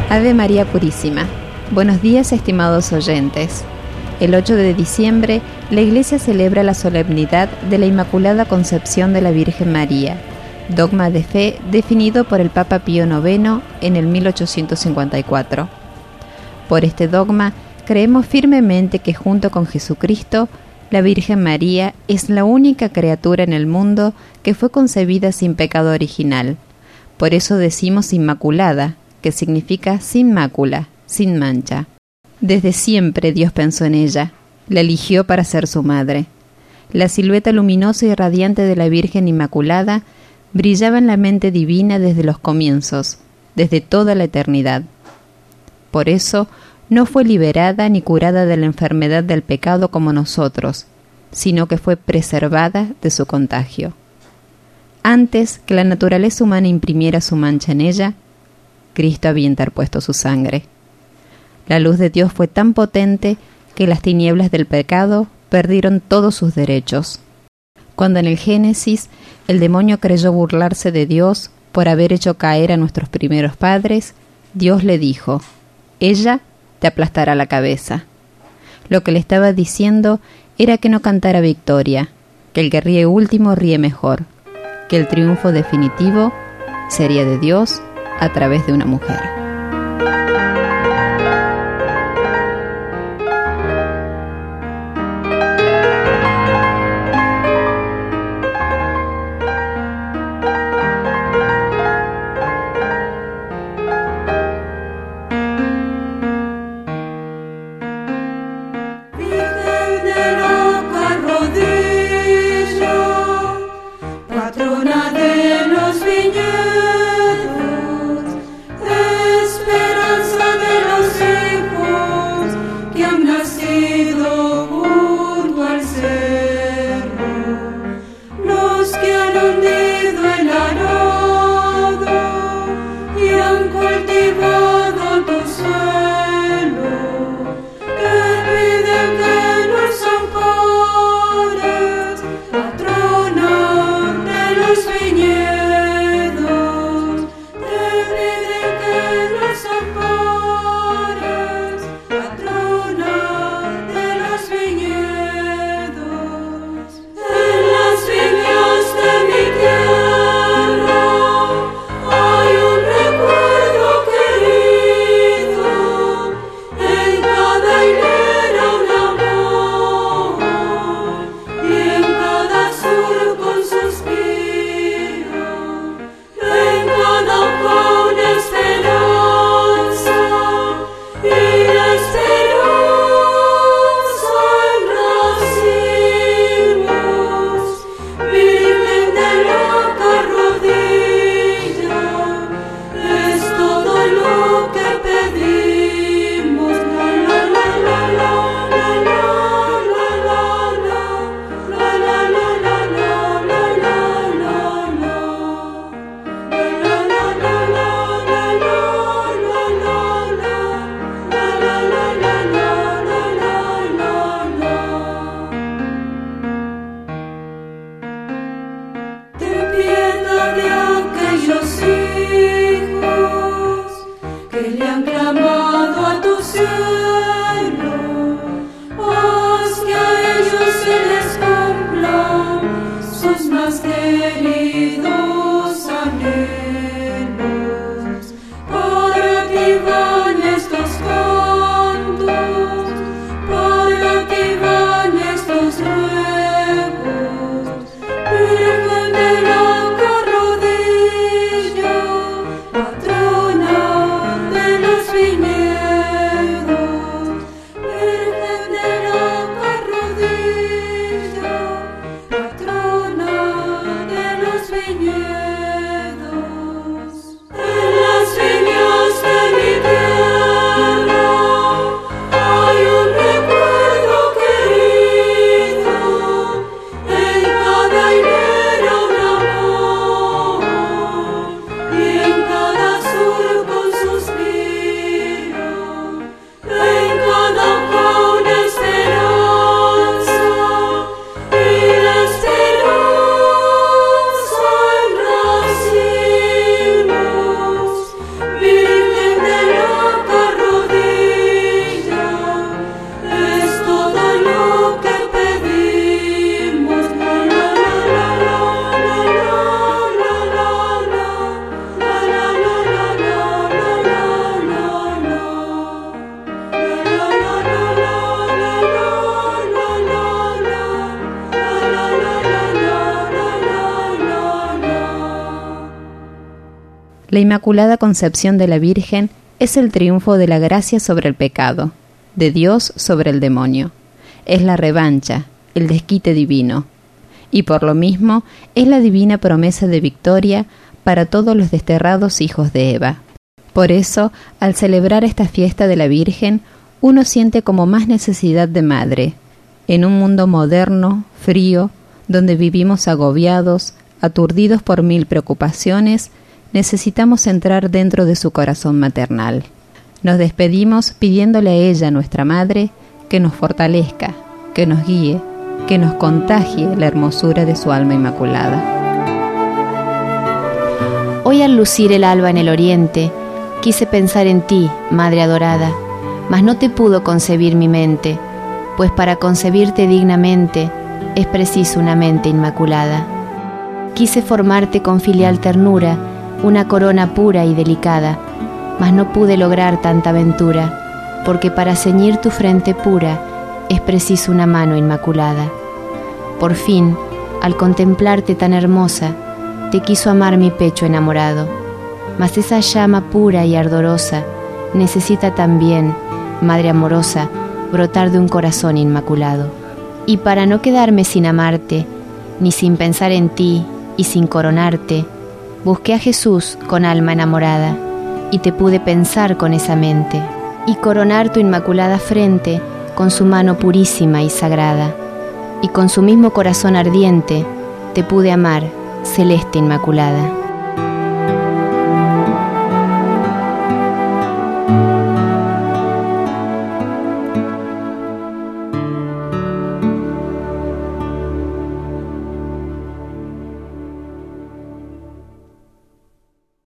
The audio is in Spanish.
Ave María Purísima. Buenos días, estimados oyentes. El 8 de diciembre, la Iglesia celebra la solemnidad de la Inmaculada Concepción de la Virgen María, dogma de fe definido por el Papa Pío IX en el 1854. Por este dogma, creemos firmemente que junto con Jesucristo, la Virgen María es la única criatura en el mundo que fue concebida sin pecado original. Por eso decimos Inmaculada, que significa sin mácula, sin mancha. Desde siempre Dios pensó en ella, la eligió para ser su madre. La silueta luminosa y radiante de la Virgen Inmaculada brillaba en la mente divina desde los comienzos, desde toda la eternidad. Por eso no fue liberada ni curada de la enfermedad del pecado como nosotros, sino que fue preservada de su contagio. Antes que la naturaleza humana imprimiera su mancha en ella, Cristo había interpuesto su sangre. La luz de Dios fue tan potente que las tinieblas del pecado perdieron todos sus derechos. Cuando en el Génesis el demonio creyó burlarse de Dios por haber hecho caer a nuestros primeros padres, Dios le dijo: «Ella te aplastará la cabeza». Lo que le estaba diciendo era que no cantara victoria, que el que ríe último ríe mejor, que el triunfo definitivo sería de Dios a través de una mujer. Patrona de los viñedos, La Inmaculada Concepción de la Virgen es el triunfo de la gracia sobre el pecado, de Dios sobre el demonio. Es la revancha, el desquite divino. Y por lo mismo es la divina promesa de victoria para todos los desterrados hijos de Eva. Por eso, al celebrar esta fiesta de la Virgen, uno siente como más necesidad de madre, en un mundo moderno, frío, donde vivimos agobiados, aturdidos por mil preocupaciones. Necesitamos entrar dentro de su corazón maternal. Nos despedimos pidiéndole a ella, nuestra Madre, que nos fortalezca, que nos guíe, que nos contagie la hermosura de su alma inmaculada. Hoy al lucir el alba en el oriente, quise pensar en ti, Madre adorada, mas no te pudo concebir mi mente, pues para concebirte dignamente es preciso una mente inmaculada. Quise formarte con filial ternura, una corona pura y delicada, mas no pude lograr tanta ventura, porque para ceñir tu frente pura es preciso una mano inmaculada. Por fin, al contemplarte tan hermosa, te quiso amar mi pecho enamorado, mas esa llama pura y ardorosa necesita también, Madre amorosa, brotar de un corazón inmaculado. Y para no quedarme sin amarte, ni sin pensar en ti y sin coronarte, busqué a Jesús con alma enamorada, y te pude pensar con esa mente, y coronar tu inmaculada frente con su mano purísima y sagrada, y con su mismo corazón ardiente te pude amar, celeste inmaculada.